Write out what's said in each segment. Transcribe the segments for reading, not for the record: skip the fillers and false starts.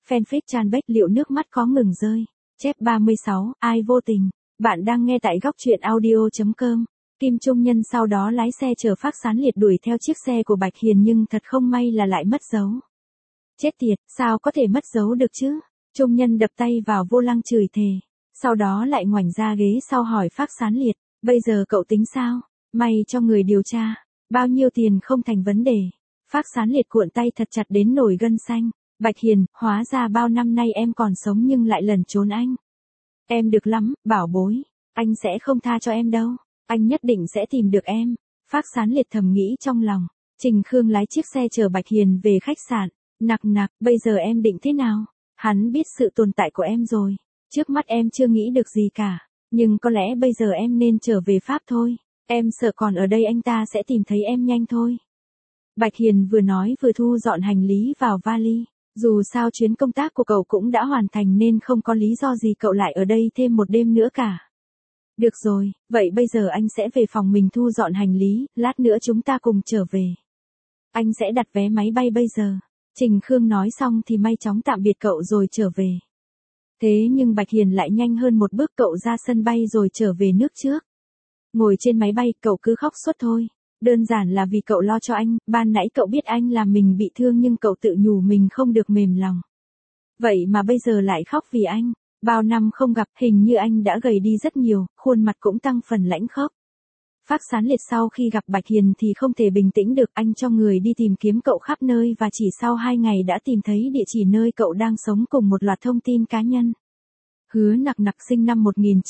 Fanfic Chanbech liệu nước mắt có ngừng rơi. Chép 36, ai vô tình. Bạn đang nghe tại góc truyện audio.com. Kim Trung Nhân sau đó lái xe chở Phác Sán Liệt đuổi theo chiếc xe của Bạch Hiền nhưng thật không may là lại mất dấu. Chết tiệt, sao có thể mất dấu được chứ? Trung Nhân đập tay vào vô lăng chửi thề. Sau đó lại ngoảnh ra ghế sau hỏi Phác Sán Liệt, bây giờ cậu tính sao? May cho người điều tra. Bao nhiêu tiền không thành vấn đề. Phác Sán Liệt cuộn tay thật chặt đến nổi gân xanh. Bạch Hiền, hóa ra bao năm nay em còn sống nhưng lại lẩn trốn anh. Em được lắm, bảo bối. Anh sẽ không tha cho em đâu. Anh nhất định sẽ tìm được em. Phác Sán Liệt thầm nghĩ trong lòng. Trình Khương lái chiếc xe chở Bạch Hiền về khách sạn. Nặc, bây giờ em định thế nào? Hắn biết sự tồn tại của em rồi. Trước mắt em chưa nghĩ được gì cả. Nhưng có lẽ bây giờ em nên trở về Pháp thôi. Em sợ còn ở đây anh ta sẽ tìm thấy em nhanh thôi. Bạch Hiền vừa nói vừa thu dọn hành lý vào vali. Dù sao chuyến công tác của cậu cũng đã hoàn thành nên không có lý do gì cậu lại ở đây thêm một đêm nữa cả. Được rồi, vậy bây giờ anh sẽ về phòng mình thu dọn hành lý, lát nữa chúng ta cùng trở về. Anh sẽ đặt vé máy bay bây giờ. Trình Khương nói xong thì may chóng tạm biệt cậu rồi trở về. Thế nhưng Bạch Hiền lại nhanh hơn một bước, cậu ra sân bay rồi trở về nước trước. Ngồi trên máy bay, cậu cứ khóc suốt thôi. Đơn giản là vì cậu lo cho anh, ban nãy cậu biết anh làm mình bị thương nhưng cậu tự nhủ mình không được mềm lòng. Vậy mà bây giờ lại khóc vì anh. Bao năm không gặp, hình như anh đã gầy đi rất nhiều, khuôn mặt cũng tăng phần lãnh khốc. Phác Sán Liệt sau khi gặp Bạch Hiền thì không thể bình tĩnh được, anh cho người đi tìm kiếm cậu khắp nơi và chỉ sau 2 ngày đã tìm thấy địa chỉ nơi cậu đang sống cùng một loạt thông tin cá nhân. Hứa Nặc sinh năm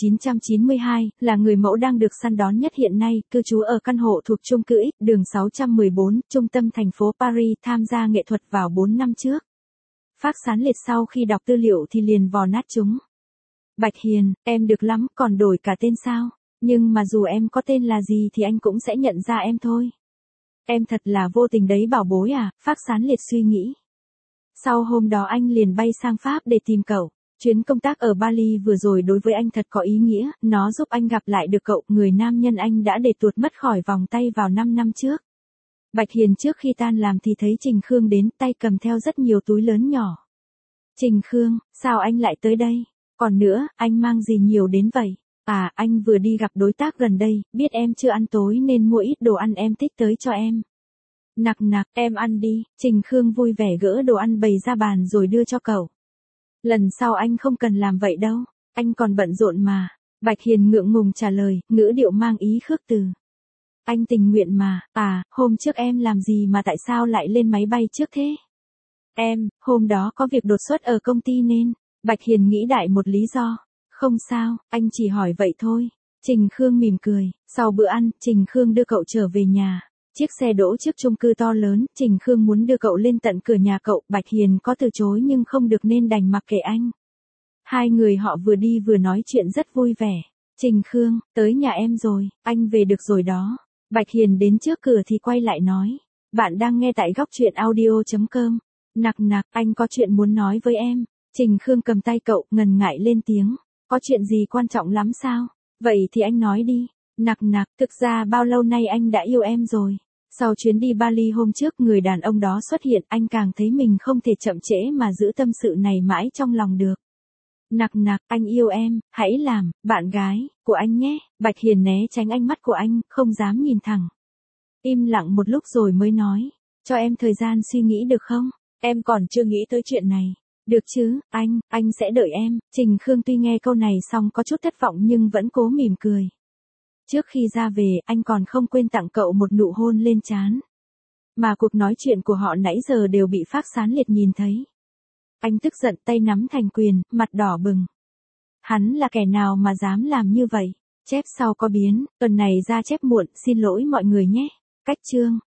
1992, là người mẫu đang được săn đón nhất hiện nay, cư trú ở căn hộ thuộc chung cư X, đường 614, trung tâm thành phố Paris, tham gia nghệ thuật vào 4 năm trước. Phác Sán Liệt sau khi đọc tư liệu thì liền vò nát chúng. Bạch Hiền, em được lắm, còn đổi cả tên sao? Nhưng mà dù em có tên là gì thì anh cũng sẽ nhận ra em thôi. Em thật là vô tình đấy bảo bối à, Phác Sán Liệt suy nghĩ. Sau hôm đó anh liền bay sang Pháp để tìm cậu. Chuyến công tác ở Bali vừa rồi đối với anh thật có ý nghĩa, nó giúp anh gặp lại được cậu, người nam nhân anh đã để tuột mất khỏi vòng tay vào 5 năm trước. Bạch Hiền trước khi tan làm thì thấy Trình Khương đến, tay cầm theo rất nhiều túi lớn nhỏ. Trình Khương, sao anh lại tới đây? Còn nữa, anh mang gì nhiều đến vậy? À, anh vừa đi gặp đối tác gần đây, biết em chưa ăn tối nên mua ít đồ ăn em thích tới cho em. Nặc, em ăn đi. Trình Khương vui vẻ gỡ đồ ăn bày ra bàn rồi đưa cho cậu. Lần sau anh không cần làm vậy đâu, anh còn bận rộn mà. Bạch Hiền ngượng ngùng trả lời, ngữ điệu mang ý khước từ. Anh tình nguyện mà. À, hôm trước em làm gì mà tại sao lại lên máy bay trước thế? Hôm đó có việc đột xuất ở công ty nên. Bạch Hiền nghĩ đại một lý do. Không sao, anh chỉ hỏi vậy thôi. Trình Khương mỉm cười. Sau bữa ăn, Trình Khương đưa cậu trở về nhà. Chiếc xe đỗ trước chung cư to lớn, Trình Khương muốn đưa cậu lên tận cửa nhà cậu, Bạch Hiền có từ chối nhưng không được nên đành mặc kệ anh. Hai người họ vừa đi vừa nói chuyện rất vui vẻ. Trình Khương, tới nhà em rồi, anh về được rồi đó. Bạch Hiền đến trước cửa thì quay lại nói. Bạn đang nghe tại góc truyện audio.com. Nặc, anh có chuyện muốn nói với em. Trình Khương cầm tay cậu, ngần ngại lên tiếng. Có chuyện gì quan trọng lắm sao? Vậy thì anh nói đi. Nặc, thực ra bao lâu nay anh đã yêu em rồi. Sau chuyến đi Bali hôm trước người đàn ông đó xuất hiện, anh càng thấy mình không thể chậm trễ mà giữ tâm sự này mãi trong lòng được. Nặc, anh yêu em, hãy làm bạn gái của anh nhé. Bạch Hiền né tránh ánh mắt của anh, không dám nhìn thẳng. Im lặng một lúc rồi mới nói, cho em thời gian suy nghĩ được không? Em còn chưa nghĩ tới chuyện này. Được chứ, anh sẽ đợi em. Trình Khương tuy nghe câu này xong có chút thất vọng nhưng vẫn cố mỉm cười. Trước khi ra về, anh còn không quên tặng cậu một nụ hôn lên trán. Mà cuộc nói chuyện của họ nãy giờ đều bị Phác Sán Liệt nhìn thấy. Anh tức giận, tay nắm thành quyền, mặt đỏ bừng. Hắn là kẻ nào mà dám làm như vậy? Chép sau có biến, tuần này ra chép muộn, xin lỗi mọi người nhé. Cách chương.